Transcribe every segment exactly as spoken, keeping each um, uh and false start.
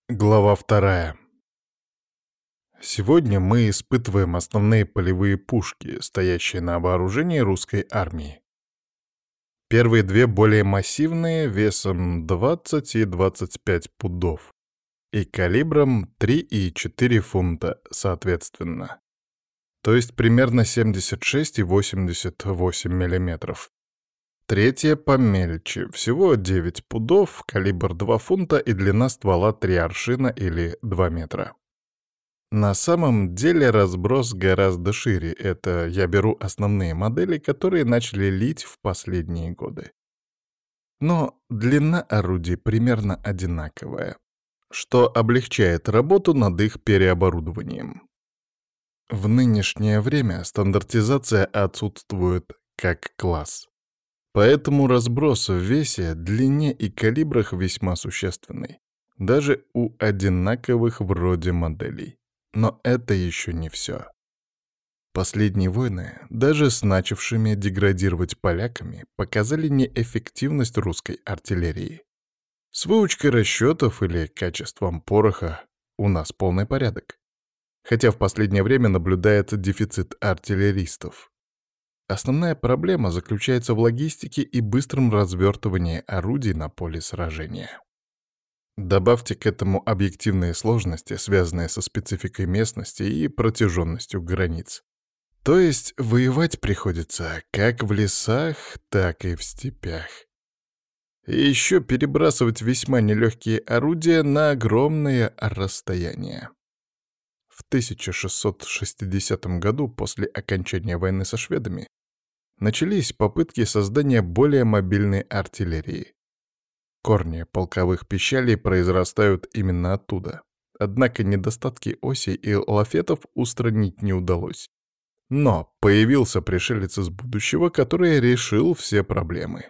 Глава вторая. Сегодня мы испытываем основные полевые пушки, стоящие на вооружении русской армии. Первые две более массивные, весом двадцать и двадцать пять пудов, и калибром три и четыре фунта, соответственно. То есть примерно семьдесят шесть и восемьдесят восемь миллиметров. Третья помельче, всего девять пудов, калибр два фунта и длина ствола три аршина или два метра. На самом деле разброс гораздо шире, это я беру основные модели, которые начали лить в последние годы. Но длина орудий примерно одинаковая, что облегчает работу над их переоборудованием. В нынешнее время стандартизация отсутствует как класс. Поэтому разброс в весе, длине и калибрах весьма существенный, даже у одинаковых вроде моделей. Но это еще не все. Последние войны, даже с начавшими деградировать поляками, показали неэффективность русской артиллерии. С выучкой расчетов или качеством пороха у нас полный порядок. Хотя в последнее время наблюдается дефицит артиллеристов. Основная проблема заключается в логистике и быстром развертывании орудий на поле сражения. Добавьте к этому объективные сложности, связанные со спецификой местности и протяженностью границ. То есть воевать приходится как в лесах, так и в степях. И еще перебрасывать весьма нелегкие орудия на огромные расстояния. В тысяча шестьсот шестидесятом году, после окончания войны со шведами, начались попытки создания более мобильной артиллерии. Корни полковых пищалей произрастают именно оттуда. Однако недостатки осей и лафетов устранить не удалось. Но появился пришелец из будущего, который решил все проблемы.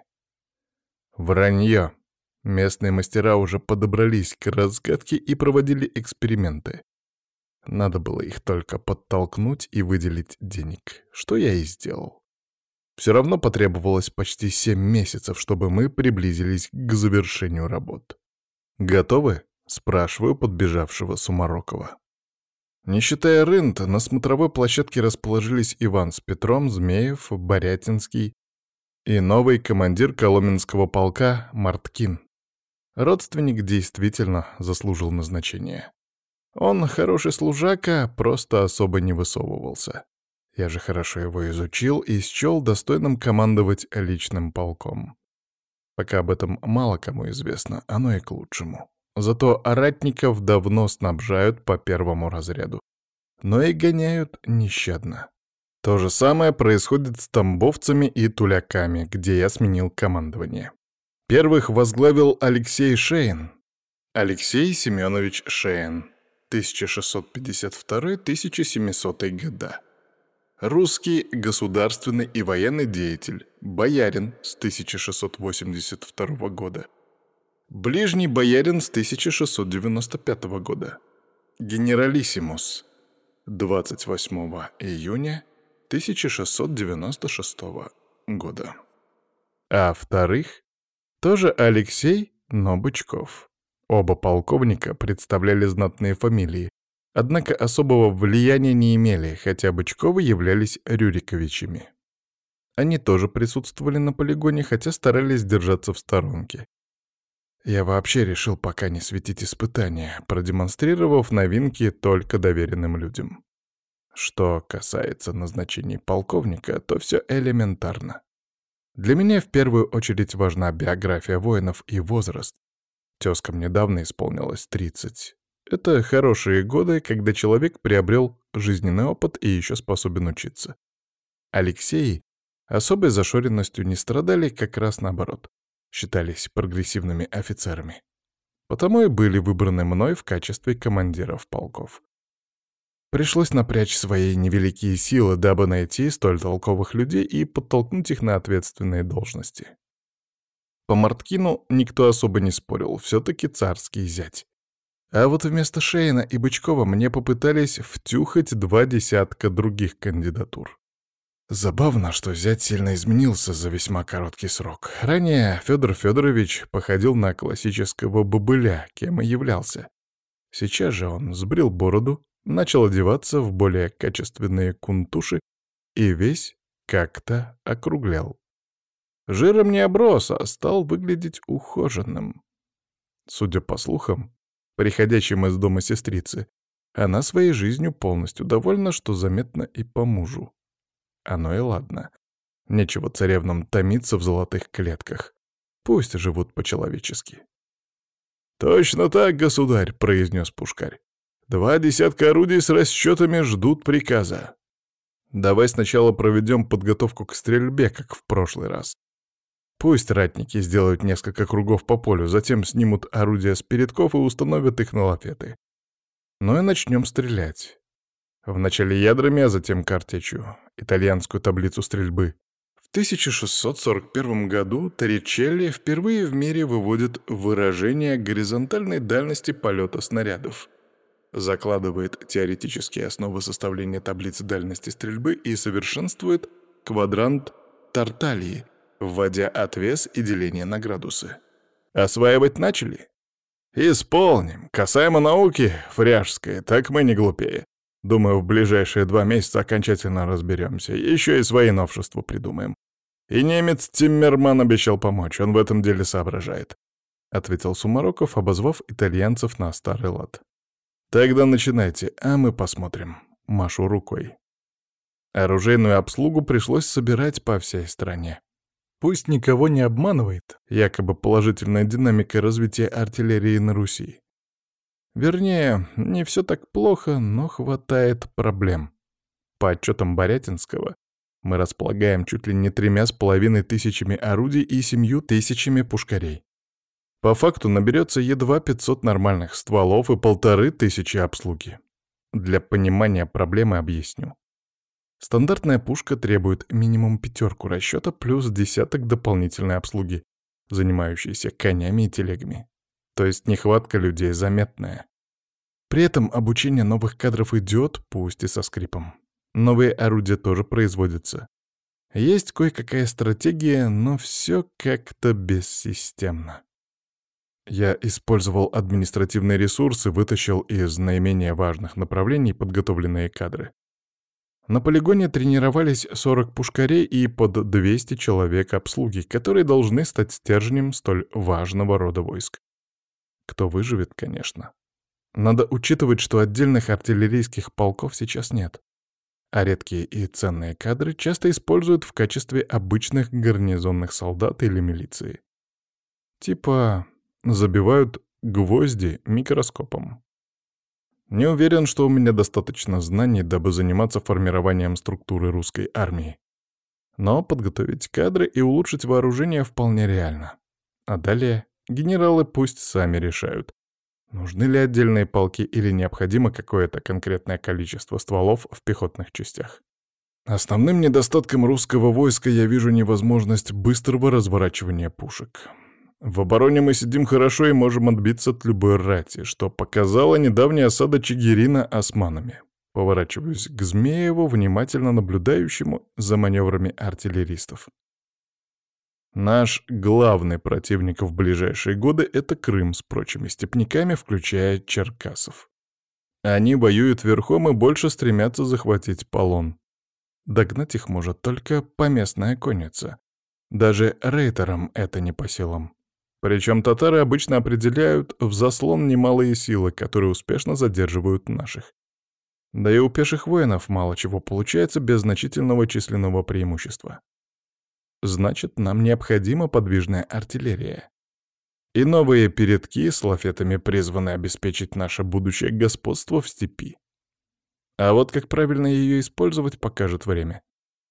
Вранье. Местные мастера уже подобрались к разгадке и проводили эксперименты. Надо было их только подтолкнуть и выделить денег, что я и сделал. Все равно потребовалось почти семь месяцев, чтобы мы приблизились к завершению работ. «Готовы?» — спрашиваю подбежавшего Сумарокова. Не считая рынта, на смотровой площадке расположились Иван с Петром, Змеев, Борятинский и новый командир Коломенского полка Марткин. Родственник действительно заслужил назначения. Он хороший служака, просто особо не высовывался. Я же хорошо его изучил и счел достойным командовать личным полком. Пока об этом мало кому известно, оно и к лучшему. Зато ратников давно снабжают по первому разряду. Но и гоняют нещадно. То же самое происходит с тамбовцами и туляками, где я сменил командование. Первых возглавил Алексей Шейн. Алексей Семенович Шейн, тысяча шестьсот пятьдесят второй — тысяча семисотый года. Русский государственный и военный деятель, боярин с тысяча шестьсот восемьдесят второго года. Ближний боярин с тысяча шестьсот девяносто пятого года. Генералиссимус двадцать восьмого июня тысяча шестьсот девяносто шестого года. А вторых тоже Алексей, но Бычков. Оба полковника представляли знатные фамилии, однако особого влияния не имели, хотя Бычковы являлись Рюриковичами. Они тоже присутствовали на полигоне, хотя старались держаться в сторонке. Я вообще решил пока не светить испытания, продемонстрировав новинки только доверенным людям. Что касается назначений полковника, то все элементарно. Для меня в первую очередь важна биография воинов и возраст. Тёзкам недавно исполнилось тридцать. Это хорошие годы, когда человек приобрел жизненный опыт и еще способен учиться. Алексеи особой зашоренностью не страдали, как раз наоборот. Считались прогрессивными офицерами. Потому и были выбраны мной в качестве командиров полков. Пришлось напрячь свои невеликие силы, дабы найти столь толковых людей и подтолкнуть их на ответственные должности. По Марткину никто особо не спорил, все-таки царский зять. А вот вместо Шейна и Бычкова мне попытались втюхать два десятка других кандидатур. Забавно, что зять сильно изменился за весьма короткий срок. Ранее Федор Федорович походил на классического бобыля, кем и являлся. Сейчас же он сбрил бороду, начал одеваться в более качественные кунтуши и весь как-то округлял. Жиром не оброс, а стал выглядеть ухоженным. Судя по слухам, приходящим из дома сестрицы, она своей жизнью полностью довольна, что заметно и по мужу. Оно и ладно. Нечего царевнам томиться в золотых клетках. Пусть живут по-человечески. «Точно так, государь», — произнес пушкарь. «Два десятка орудий с расчетами ждут приказа. Давай сначала проведем подготовку к стрельбе, как в прошлый раз. Пусть ратники сделают несколько кругов по полю, затем снимут орудия с передков и установят их на лафеты. Ну и начнем стрелять. Вначале ядрами, а затем картечью. Итальянскую таблицу стрельбы. В тысяча шестьсот сорок первом году Торричелли впервые в мире выводит выражение горизонтальной дальности полета снарядов. Закладывает теоретические основы составления таблицы дальности стрельбы и совершенствует квадрант Тартальи, вводя отвес и деление на градусы. Осваивать начали? Исполним. Касаемо науки, фряжской, так мы не глупее. Думаю, в ближайшие два месяца окончательно разберемся. Еще и свои новшества придумаем. И немец Тиммерман обещал помочь, он в этом деле соображает», — ответил Сумароков, обозвав итальянцев на старый лад. «Тогда начинайте, а мы посмотрим», — машу рукой. Оружейную обслугу пришлось собирать по всей стране. Пусть никого не обманывает якобы положительная динамика развития артиллерии на Руси. Вернее, не все так плохо, но хватает проблем. По отчетам Борятинского, мы располагаем чуть ли не тремя с половиной тысячами орудий и семью тысячами пушкарей. По факту наберется едва пятьсот нормальных стволов и полторы тысячи обслуги. Для понимания проблемы объясню. Стандартная пушка требует минимум пятерку расчета плюс десяток дополнительной обслуги, занимающейся конями и телегами. То есть нехватка людей заметная. При этом обучение новых кадров идет, пусть и со скрипом. Новые орудия тоже производятся. Есть кое-какая стратегия, но все как-то бессистемно. Я использовал административные ресурсы, вытащил из наименее важных направлений подготовленные кадры. На полигоне тренировались сорок пушкарей и под двести человек обслуги, которые должны стать стержнем столь важного рода войск. Кто выживет, конечно. Надо учитывать, что отдельных артиллерийских полков сейчас нет, а редкие и ценные кадры часто используют в качестве обычных гарнизонных солдат или милиции. Типа забивают гвозди микроскопом. Не уверен, что у меня достаточно знаний, дабы заниматься формированием структуры русской армии. Но подготовить кадры и улучшить вооружение вполне реально. А далее генералы пусть сами решают, нужны ли отдельные полки или необходимо какое-то конкретное количество стволов в пехотных частях. Основным недостатком русского войска я вижу невозможность быстрого разворачивания пушек. В обороне мы сидим хорошо и можем отбиться от любой рати, что показала недавняя осада Чигирина османами. Поворачиваюсь к Змееву, внимательно наблюдающему за маневрами артиллеристов. Наш главный противник в ближайшие годы — это Крым с прочими степняками, включая черкасов. Они воюют верхом и больше стремятся захватить полон. Догнать их может только поместная конница. Даже рейтерам это не по силам. Причем татары обычно определяют в заслон немалые силы, которые успешно задерживают наших. Да и у пеших воинов мало чего получается без значительного численного преимущества. Значит, нам необходима подвижная артиллерия. И новые передки с лафетами призваны обеспечить наше будущее господство в степи. А вот как правильно ее использовать, покажет время.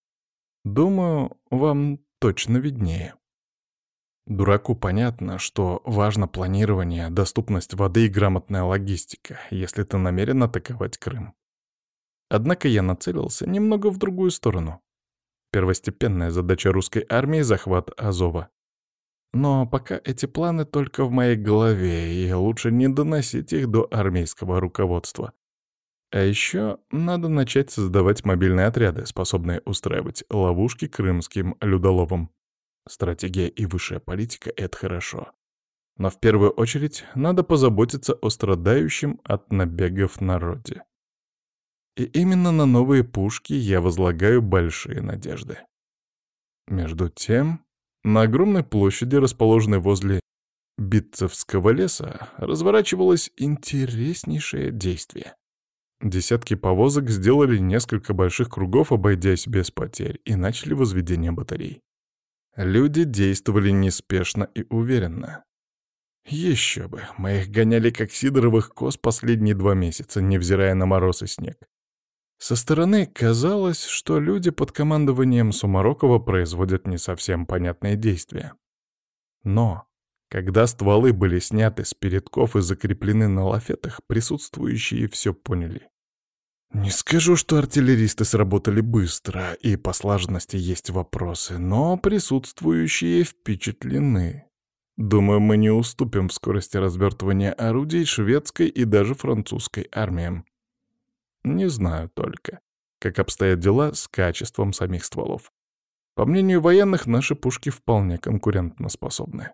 Думаю, вам точно виднее. Дураку понятно, что важно планирование, доступность воды и грамотная логистика, если ты намерен атаковать Крым. Однако я нацелился немного в другую сторону. Первостепенная задача русской армии — захват Азова. Но пока эти планы только в моей голове, и лучше не доносить их до армейского руководства. А еще надо начать создавать мобильные отряды, способные устраивать ловушки крымским людоловам. Стратегия и высшая политика — это хорошо. Но в первую очередь надо позаботиться о страдающем от набегов народе. И именно на новые пушки я возлагаю большие надежды. Между тем, на огромной площади, расположенной возле Битцевского леса, разворачивалось интереснейшее действие. Десятки повозок сделали несколько больших кругов, обойдясь без потерь, и начали возведение батарей. Люди действовали неспешно и уверенно. Еще бы, мы их гоняли как сидоровых коз последние два месяца, невзирая на мороз и снег. Со стороны казалось, что люди под командованием Сумарокова производят не совсем понятные действия. Но, когда стволы были сняты с передков и закреплены на лафетах, присутствующие все поняли. Не скажу, что артиллеристы сработали быстро, и по слаженности есть вопросы, но присутствующие впечатлены. Думаю, мы не уступим в скорости развертывания орудий шведской и даже французской армиям. Не знаю только, как обстоят дела с качеством самих стволов. По мнению военных, наши пушки вполне конкурентоспособны.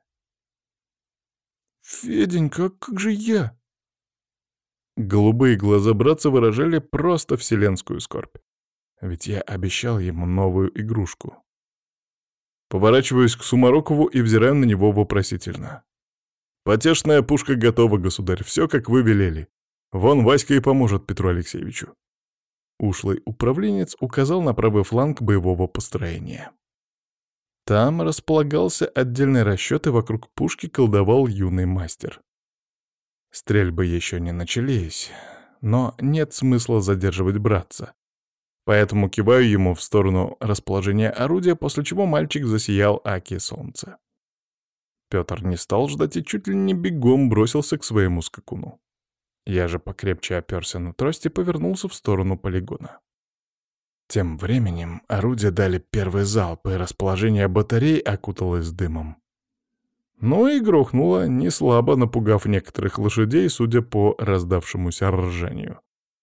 «Феденька, а как же я?» Голубые глаза братца выражали просто вселенскую скорбь. Ведь я обещал ему новую игрушку. Поворачиваюсь к Сумарокову и взираю на него вопросительно. «Потешная пушка готова, государь, все, как вы велели. Вон Васька и поможет Петру Алексеевичу». Ушлый управленец указал на правый фланг боевого построения. Там располагался отдельный расчет, и вокруг пушки колдовал юный мастер. Стрельбы еще не начались, но нет смысла задерживать братца. Поэтому киваю ему в сторону расположения орудия, после чего мальчик засиял аки солнца. Петр не стал ждать и чуть ли не бегом бросился к своему скакуну. Я же покрепче оперся на трость и повернулся в сторону полигона. Тем временем орудия дали первый залп, и расположение батарей окуталось дымом. Ну и грохнуло, неслабо напугав некоторых лошадей, судя по раздавшемуся ржанию.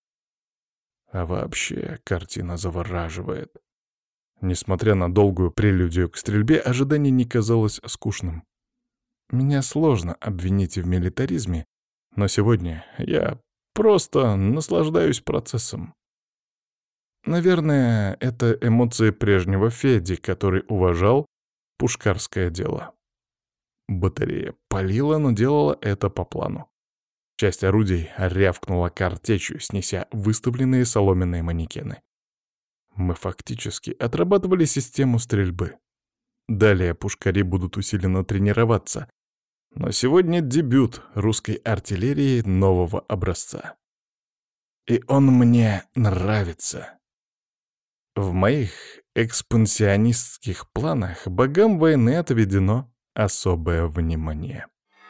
А вообще картина завораживает. Несмотря на долгую прелюдию к стрельбе, ожидание не казалось скучным. Меня сложно обвинить в милитаризме, но сегодня я просто наслаждаюсь процессом. Наверное, это эмоции прежнего Феди, который уважал пушкарское дело. Батарея палила, но делала это по плану. Часть орудий рявкнула картечью, снеся выставленные соломенные манекены. Мы фактически отрабатывали систему стрельбы. Далее пушкари будут усиленно тренироваться. Но сегодня дебют русской артиллерии нового образца. И он мне нравится. В моих экспансионистских планах богам войны отведено особое внимание.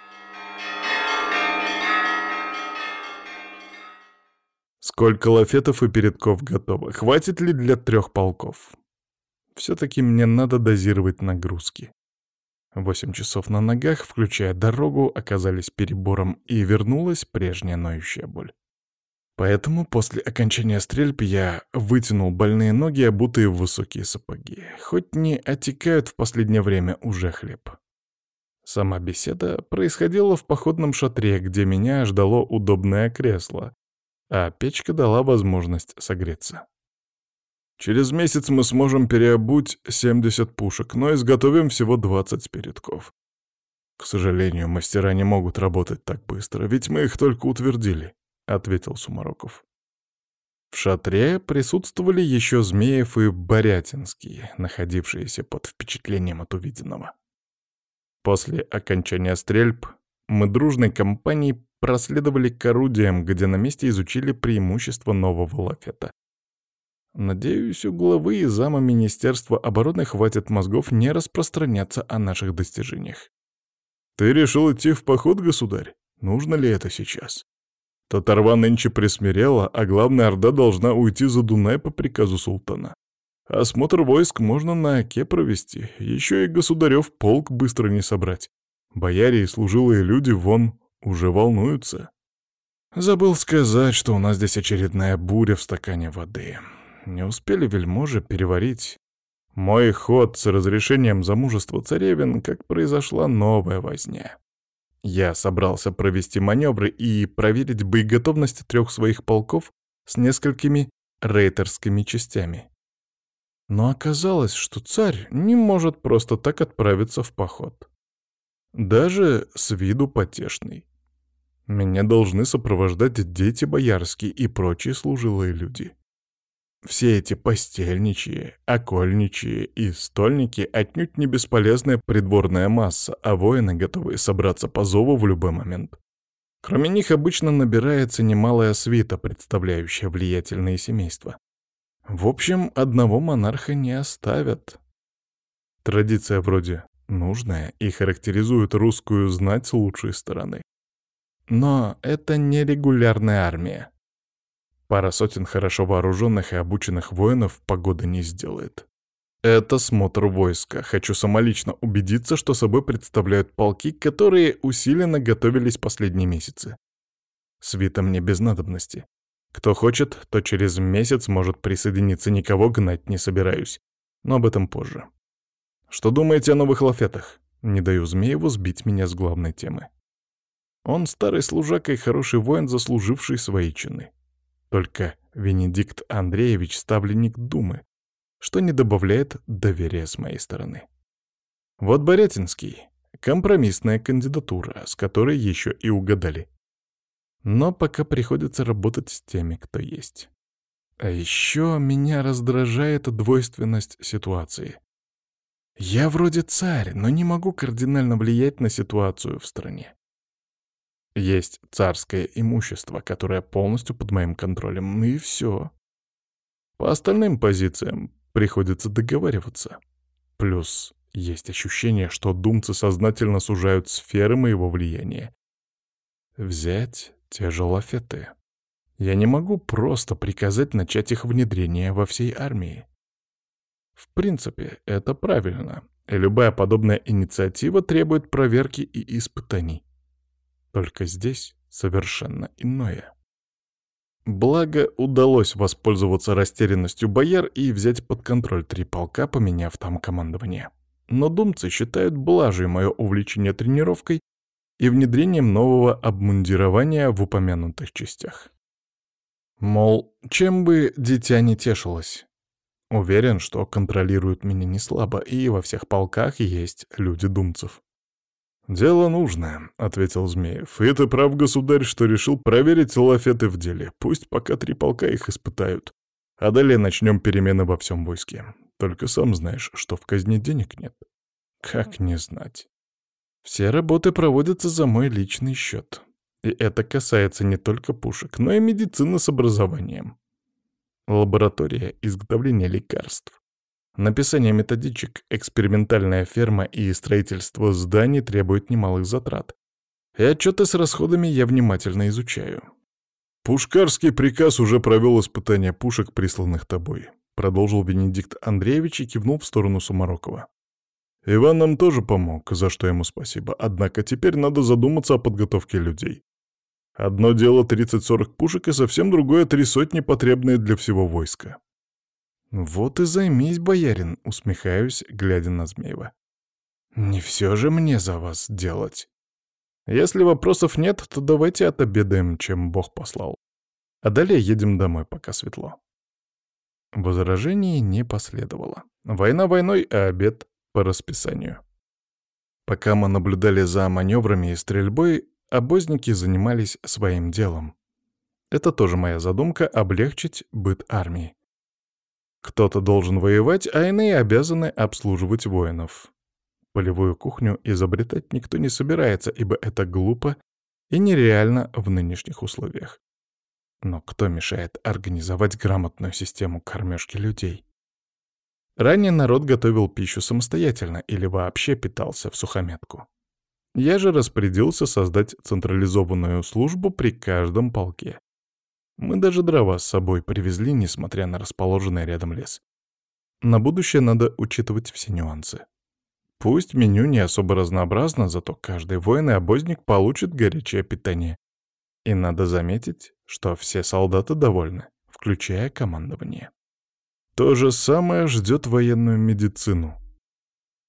Сколько лафетов и передков готово? Хватит ли для трех полков? Все-таки мне надо дозировать нагрузки. Восемь часов на ногах, включая дорогу, оказались перебором, и вернулась прежняя ноющая боль. Поэтому после окончания стрельб я вытянул больные ноги, обутые в высокие сапоги. Хоть не отекают в последнее время уже хлеб. Сама беседа происходила в походном шатре, где меня ждало удобное кресло, а печка дала возможность согреться. Через месяц мы сможем переобуть семьдесят пушек, но изготовим всего двадцать передков. К сожалению, мастера не могут работать так быстро, ведь мы их только утвердили, — ответил Сумароков. В шатре присутствовали еще Змеев и Борятинский, находившиеся под впечатлением от увиденного. После окончания стрельб мы дружной компанией проследовали к орудиям, где на месте изучили преимущества нового лафета. Надеюсь, у главы и зама Министерства обороны хватит мозгов не распространяться о наших достижениях. Ты решил идти в поход, государь? Нужно ли это сейчас? Татарва нынче присмирела, а главная орда должна уйти за Дунай по приказу султана. Осмотр войск можно на Оке провести, еще и государев полк быстро не собрать. Бояре и служилые люди вон уже волнуются. Забыл сказать, что у нас здесь очередная буря в стакане воды. Не успели вельможи переварить мой ход с разрешением замужества царевин, как произошла новая возня. Я собрался провести маневры и проверить боеготовность трех своих полков с несколькими рейтерскими частями. Но оказалось, что царь не может просто так отправиться в поход. Даже с виду потешный. Меня должны сопровождать дети боярские и прочие служилые люди. Все эти постельничьи, окольничьи и стольники отнюдь не бесполезная придворная масса, а воины, готовые собраться по зову в любой момент. Кроме них обычно набирается немалая свита, представляющая влиятельные семейства. В общем, одного монарха не оставят. Традиция вроде нужная и характеризует русскую знать с лучшей стороны. Но это не регулярная армия. Пара сотен хорошо вооруженных и обученных воинов погода не сделает. Это смотр войска. Хочу самолично убедиться, что собой представляют полки, которые усиленно готовились последние месяцы. Свита мне без надобности. Кто хочет, то через месяц может присоединиться, никого гнать не собираюсь. Но об этом позже. Что думаете о новых лафетах? Не даю Змееву сбить меня с главной темы. Он старый служака и хороший воин, заслуживший свои чины. Только Венедикт Андреевич — ставленник Думы, что не добавляет доверия с моей стороны. Вот Борятинский — компромиссная кандидатура, с которой еще и угадали. Но пока приходится работать с теми, кто есть. А еще меня раздражает двойственность ситуации. Я вроде царь, но не могу кардинально влиять на ситуацию в стране. Есть царское имущество, которое полностью под моим контролем, и все. По остальным позициям приходится договариваться. Плюс есть ощущение, что думцы сознательно сужают сферы моего влияния. Взять те же лафеты. Я не могу просто приказать начать их внедрение во всей армии. В принципе, это правильно, и любая подобная инициатива требует проверки и испытаний. Только здесь совершенно иное. Благо, удалось воспользоваться растерянностью бояр и взять под контроль три полка, поменяв там командование. Но думцы считают блажей мое увлечение тренировкой и внедрением нового обмундирования в упомянутых частях. Мол, чем бы дитя не тешилось. Уверен, что контролируют меня не слабо, и во всех полках есть люди думцев. «Дело нужное», — ответил Змеев. «И ты прав, государь, что решил проверить лафеты в деле. Пусть пока три полка их испытают. А далее начнем перемены во всем войске. Только сам знаешь, что в казне денег нет». Как не знать. Все работы проводятся за мой личный счет. И это касается не только пушек, но и медицины с образованием. Лаборатория изготовления лекарств. Написание методичек, экспериментальная ферма и строительство зданий требуют немалых затрат. И отчеты с расходами я внимательно изучаю. «Пушкарский приказ уже провел испытания пушек, присланных тобой», — продолжил Венедикт Андреевич и кивнул в сторону Сумарокова. «Иван нам тоже помог, за что ему спасибо. Однако теперь надо задуматься о подготовке людей. Одно дело тридцать-сорок пушек, и совсем другое — три сотни, потребные для всего войска». «Вот и займись, боярин», — усмехаюсь, глядя на Змеева. «Не все же мне за вас делать. Если вопросов нет, то давайте отобедаем, чем Бог послал. А далее едем домой, пока светло». Возражений не последовало. Война войной, а обед по расписанию. Пока мы наблюдали за маневрами и стрельбой, обозники занимались своим делом. Это тоже моя задумка — облегчить быт армии. Кто-то должен воевать, а иные обязаны обслуживать воинов. Полевую кухню изобретать никто не собирается, ибо это глупо и нереально в нынешних условиях. Но кто мешает организовать грамотную систему кормежки людей? Ранее народ готовил пищу самостоятельно или вообще питался всухомятку. Я же распорядился создать централизованную службу при каждом полке. Мы даже дрова с собой привезли, несмотря на расположенный рядом лес. На будущее надо учитывать все нюансы. Пусть меню не особо разнообразно, зато каждый воин и обозник получит горячее питание. И надо заметить, что все солдаты довольны, включая командование. То же самое ждет военную медицину.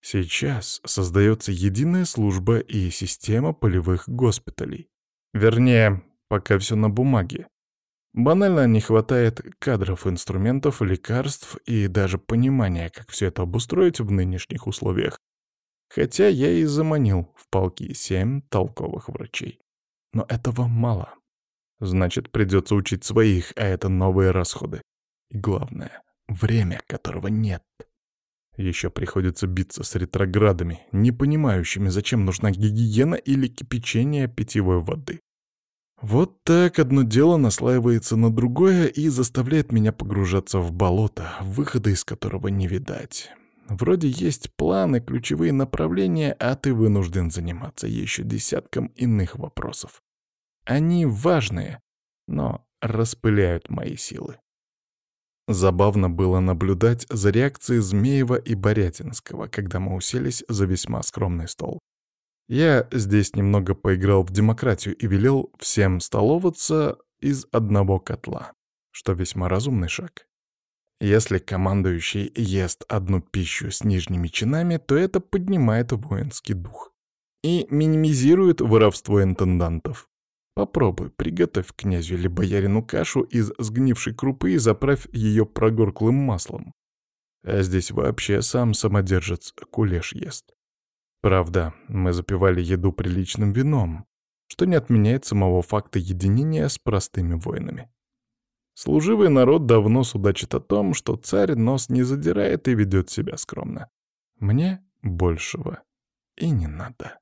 Сейчас создается единая служба и система полевых госпиталей. Вернее, пока все на бумаге. Банально не хватает кадров, инструментов, лекарств и даже понимания, как все это обустроить в нынешних условиях. Хотя я и заманил в полки семь толковых врачей. Но этого мало. Значит, придется учить своих, а это новые расходы. И главное — время, которого нет. Еще приходится биться с ретроградами, не понимающими, зачем нужна гигиена или кипячение питьевой воды. Вот так одно дело наслаивается на другое и заставляет меня погружаться в болото, выхода из которого не видать. Вроде есть планы, ключевые направления, а ты вынужден заниматься еще десятком иных вопросов. Они важные, но распыляют мои силы. Забавно было наблюдать за реакцией Змеева и Борятинского, когда мы уселись за весьма скромный стол. Я здесь немного поиграл в демократию и велел всем столоваться из одного котла, что весьма разумный шаг. Если командующий ест одну пищу с нижними чинами, то это поднимает воинский дух и минимизирует воровство интендантов. Попробуй, приготовь князю или боярину кашу из сгнившей крупы и заправь ее прогорклым маслом. А здесь вообще сам самодержец кулеш ест. Правда, мы запивали еду приличным вином, что не отменяет самого факта единения с простыми воинами. Служивый народ давно судачит о том, что царь нос не задирает и ведет себя скромно. Мне большего и не надо.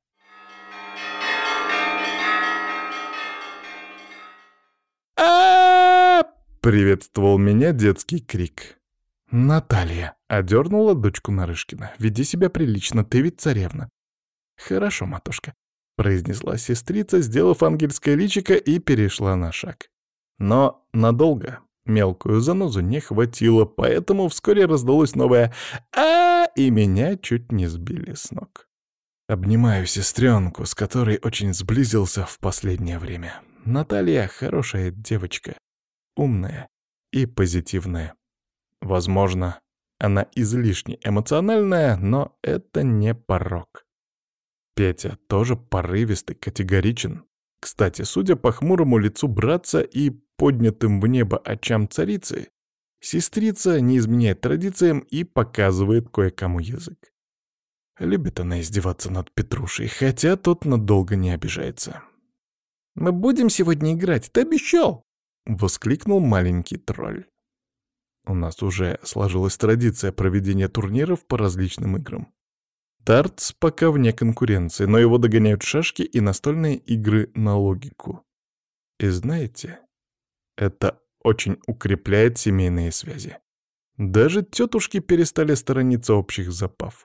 а приветствовал меня детский крик. «Наталья!» — одернула дочку Нарышкина. «Веди себя прилично, ты ведь царевна». «Хорошо, матушка», — произнесла сестрица, сделав ангельское личико, и перешла на шаг. Но надолго мелкую занозу не хватило, поэтому вскоре раздалось новое а и меня чуть не сбили с ног. Обнимаю сестренку, с которой очень сблизился в последнее время. Наталья хорошая девочка, умная и позитивная. Возможно, она излишне эмоциональная, но это не порок. Петя тоже порывистый, категоричен. Кстати, судя по хмурому лицу братца и поднятым в небо очам царицы, сестрица не изменяет традициям и показывает кое-кому язык. Любит она издеваться над Петрушей, хотя тот надолго не обижается. «Мы будем сегодня играть, ты обещал!» — воскликнул маленький тролль. У нас уже сложилась традиция проведения турниров по различным играм. Дартс пока вне конкуренции, но его догоняют шашки и настольные игры на логику. И знаете, это очень укрепляет семейные связи. Даже тетушки перестали сторониться общих забав.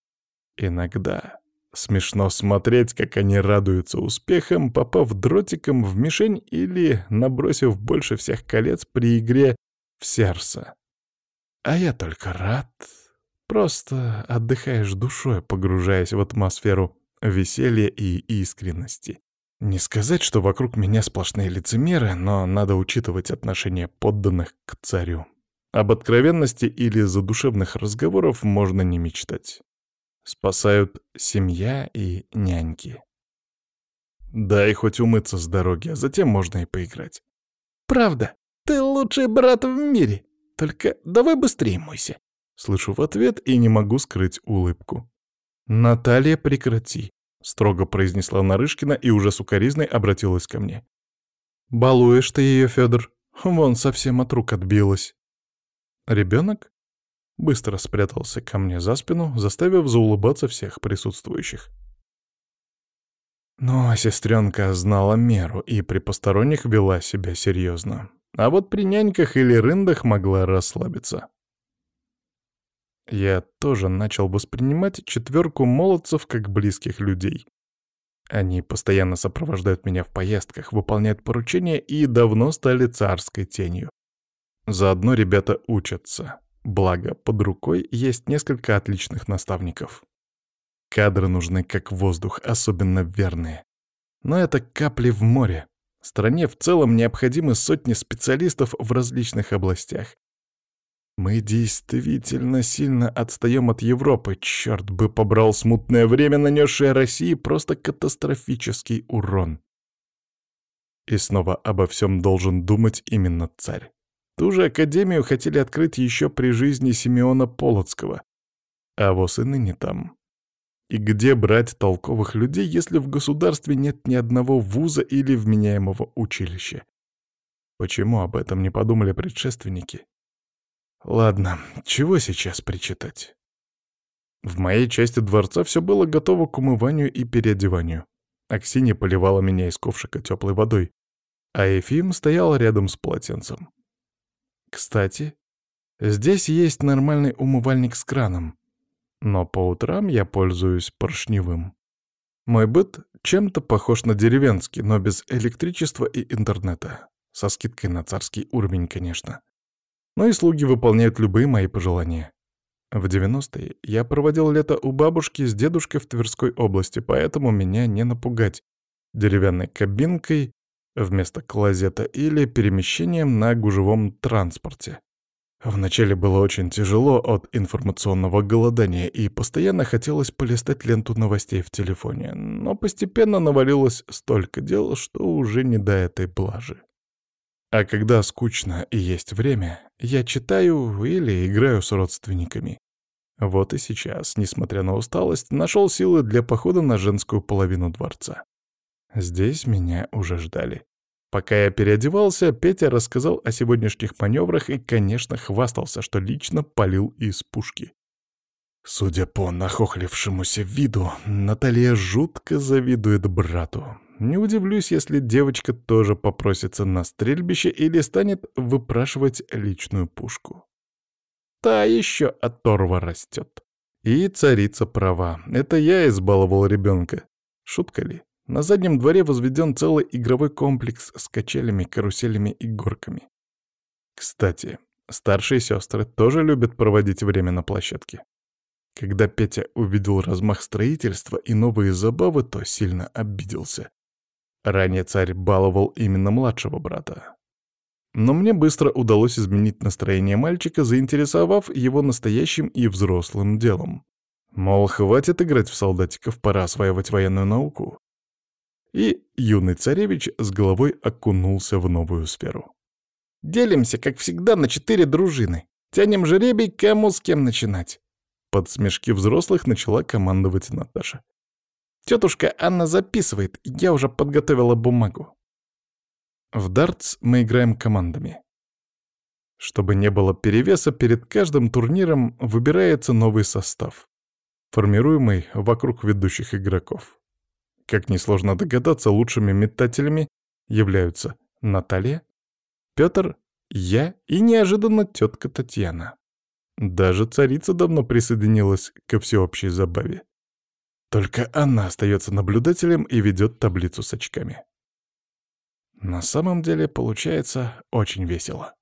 Иногда смешно смотреть, как они радуются успехам, попав дротиком в мишень или набросив больше всех колец при игре в сердце. А я только рад. Просто отдыхаешь душой, погружаясь в атмосферу веселья и искренности. Не сказать, что вокруг меня сплошные лицемеры, но надо учитывать отношение подданных к царю. Об откровенности или задушевных разговоров можно не мечтать. Спасают семья и няньки. Дай хоть умыться с дороги, а затем можно и поиграть. «Правда, ты лучший брат в мире, только давай быстрее мойся». Слышу в ответ и не могу скрыть улыбку. «Наталья, прекрати», — строго произнесла Нарышкина и уже сукоризной обратилась ко мне. «Балуешь ты ее, Федор, вон совсем от рук отбилась». Ребенок быстро спрятался ко мне за спину, заставив заулыбаться всех присутствующих. Но сестренка знала меру и при посторонних вела себя серьезно, а вот при няньках или рындах могла расслабиться. Я тоже начал воспринимать четверку молодцев как близких людей. Они постоянно сопровождают меня в поездках, выполняют поручения и давно стали царской тенью. Заодно ребята учатся, благо под рукой есть несколько отличных наставников. Кадры нужны как воздух, особенно верные. Но это капли в море. Стране в целом необходимы сотни специалистов в различных областях. Мы действительно сильно отстаем от Европы. Черт бы побрал смутное время, нанесшее России просто катастрофический урон. И снова обо всем должен думать именно царь. Ту же академию хотели открыть еще при жизни Симеона Полоцкого, а воз и ныне там. И где брать толковых людей, если в государстве нет ни одного вуза или вменяемого училища? Почему об этом не подумали предшественники? Ладно, чего сейчас причитать? В моей части дворца все было готово к умыванию и переодеванию. Аксинья поливала меня из ковшика теплой водой, а Ефим стоял рядом с полотенцем. Кстати, здесь есть нормальный умывальник с краном, но по утрам я пользуюсь поршневым. Мой быт чем-то похож на деревенский, но без электричества и интернета. Со скидкой на царский уровень, конечно. Ну и слуги выполняют любые мои пожелания. В девяностые я проводил лето у бабушки с дедушкой в Тверской области, поэтому меня не напугать деревянной кабинкой вместо клозета или перемещением на гужевом транспорте. Вначале было очень тяжело от информационного голодания, и постоянно хотелось полистать ленту новостей в телефоне, но постепенно навалилось столько дел, что уже не до этой блажи. А когда скучно и есть время, я читаю или играю с родственниками. Вот и сейчас, несмотря на усталость, нашел силы для похода на женскую половину дворца. Здесь меня уже ждали. Пока я переодевался, Петя рассказал о сегодняшних маневрах и, конечно, хвастался, что лично палил из пушки. Судя по нахохлившемуся виду, Наталья жутко завидует брату. Не удивлюсь, если девочка тоже попросится на стрельбище или станет выпрашивать личную пушку. Та еще оторва растет. И царица права. Это я избаловал ребенка. Шутка ли? На заднем дворе возведен целый игровой комплекс с качелями, каруселями и горками. Кстати, старшие сестры тоже любят проводить время на площадке. Когда Петя увидел размах строительства и новые забавы, то сильно обиделся. Ранее царь баловал именно младшего брата. Но мне быстро удалось изменить настроение мальчика, заинтересовав его настоящим и взрослым делом. Мол, хватит играть в солдатиков, пора осваивать военную науку. И юный царевич с головой окунулся в новую сферу. «Делимся, как всегда, на четыре дружины. Тянем жеребий, кому с кем начинать». Под смешки взрослых начала командовать Наташа. «Тетушка Анна записывает, я уже подготовила бумагу». В дартс мы играем командами. Чтобы не было перевеса, перед каждым турниром выбирается новый состав, формируемый вокруг ведущих игроков. Как несложно догадаться, лучшими метателями являются Наталья, Петр, я и неожиданно тетка Татьяна. Даже царица давно присоединилась ко всеобщей забаве. Только она остается наблюдателем и ведет таблицу с очками. На самом деле получается очень весело.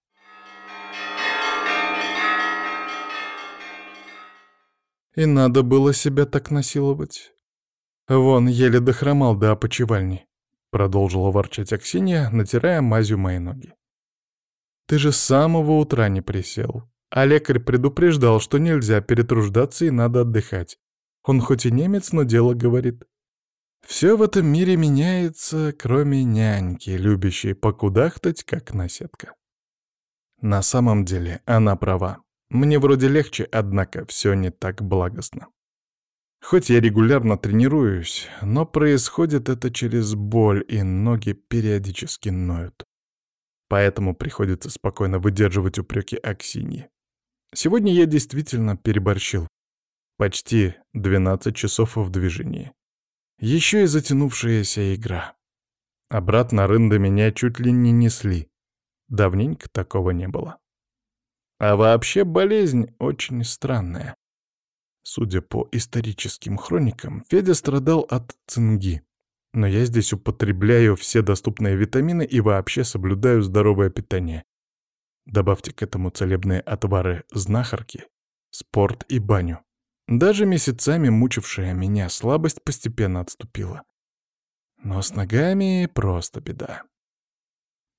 И надо было себя так насиловать. Вон, еле дохромал до опочивальни, продолжила ворчать Аксинья, натирая мазью мои ноги. Ты же с самого утра не присел, а лекарь предупреждал, что нельзя перетруждаться и надо отдыхать. Он хоть и немец, но дело говорит. Все в этом мире меняется, кроме няньки, любящей покудахтать, как наседка. На самом деле она права. Мне вроде легче, однако все не так благостно. Хоть я регулярно тренируюсь, но происходит это через боль, и ноги периодически ноют. Поэтому приходится спокойно выдерживать упреки Аксиньи. Сегодня я действительно переборщил. Почти двенадцать часов в движении. Еще и затянувшаяся игра. Обратно рынды меня чуть ли не несли. Давненько такого не было. А вообще болезнь очень странная. Судя по историческим хроникам, Федя страдал от цинги. Но я здесь употребляю все доступные витамины и вообще соблюдаю здоровое питание. Добавьте к этому целебные отвары знахарки, спорт и баню. Даже месяцами мучившая меня слабость постепенно отступила. Но с ногами просто беда.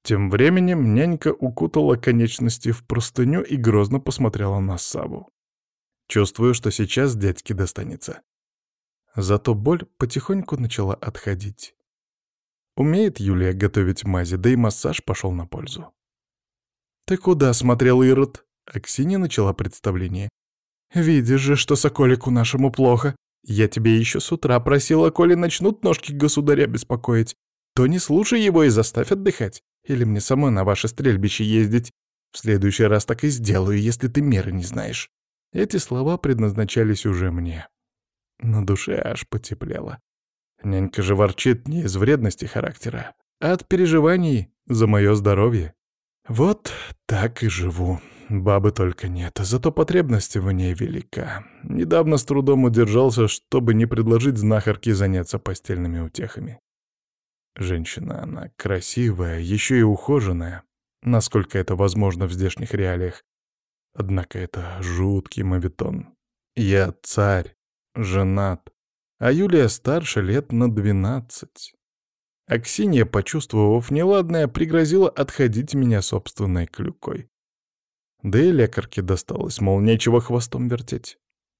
Тем временем нянька укутала конечности в простыню и грозно посмотрела на Саву. Чувствую, что сейчас дядьке достанется. Зато боль потихоньку начала отходить. Умеет Юлия готовить мази, да и массаж пошел на пользу. «Ты куда смотрел, Ирод?» Аксинья начала представление. «Видишь же, что соколику нашему плохо. Я тебе еще с утра просила, коли начнут ножки государя беспокоить, то не слушай его и заставь отдыхать. Или мне самой на ваше стрельбище ездить. В следующий раз так и сделаю, если ты меры не знаешь». Эти слова предназначались уже мне. На душе аж потеплело. Нянька же ворчит не из вредности характера, а от переживаний за мое здоровье. Вот так и живу. Бабы только нет, зато потребность в ней велика. Недавно с трудом удержался, чтобы не предложить знахарке заняться постельными утехами. Женщина она красивая, еще и ухоженная, насколько это возможно в здешних реалиях. Однако это жуткий моветон. Я царь, женат, а Юлия старше лет на двенадцать. Аксинья, почувствовав неладное, пригрозила отходить меня собственной клюкой. Да и лекарке досталось, мол, нечего хвостом вертеть.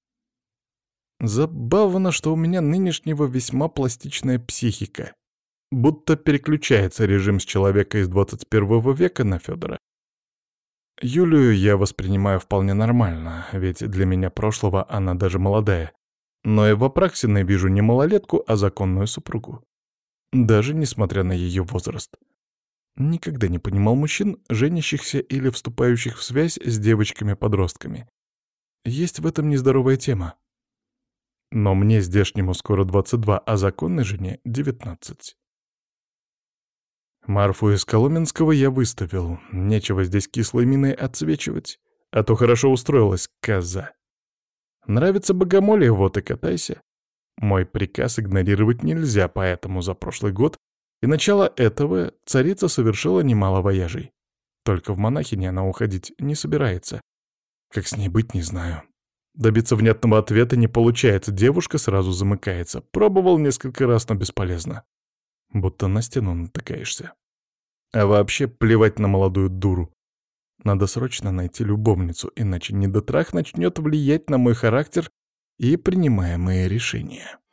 Забавно, что у меня нынешнего весьма пластичная психика. Будто переключается режим с человека из двадцать первого века на Федора. Юлию я воспринимаю вполне нормально, ведь для меня прошлого она даже молодая. Но и в Апраксиной вижу не малолетку, а законную супругу. Даже несмотря на ее возраст. Никогда не понимал мужчин, женящихся или вступающих в связь с девочками-подростками. Есть в этом нездоровая тема. Но мне здешнему скоро двадцать два, а законной жене — девятнадцать. Марфу из Коломенского я выставил. Нечего здесь кислой миной отсвечивать. А то хорошо устроилась коза. Нравится богомолие, вот и катайся. Мой приказ игнорировать нельзя, поэтому за прошлый год и начало этого царица совершила немало вояжей. Только в монахини она уходить не собирается. Как с ней быть, не знаю. Добиться внятного ответа не получается, девушка сразу замыкается. Пробовал несколько раз, но бесполезно. Будто на стену натыкаешься. А вообще плевать на молодую дуру. Надо срочно найти любовницу, иначе недотрах начнет влиять на мой характер и принимаемые решения.